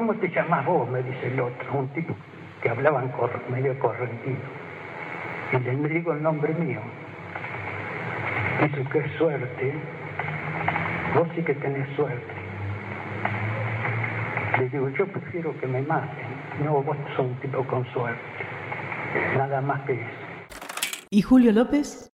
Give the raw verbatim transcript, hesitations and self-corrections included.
¿cómo te llamás vos? Me dice el otro, un tipo que hablaban cor- medio correntino. Y le digo el nombre mío. Dice, qué suerte. Vos sí que tenés suerte. Le digo, yo prefiero que me maten. No, vos sos un tipo con suerte. Nada más que eso. ¿Y Julio López?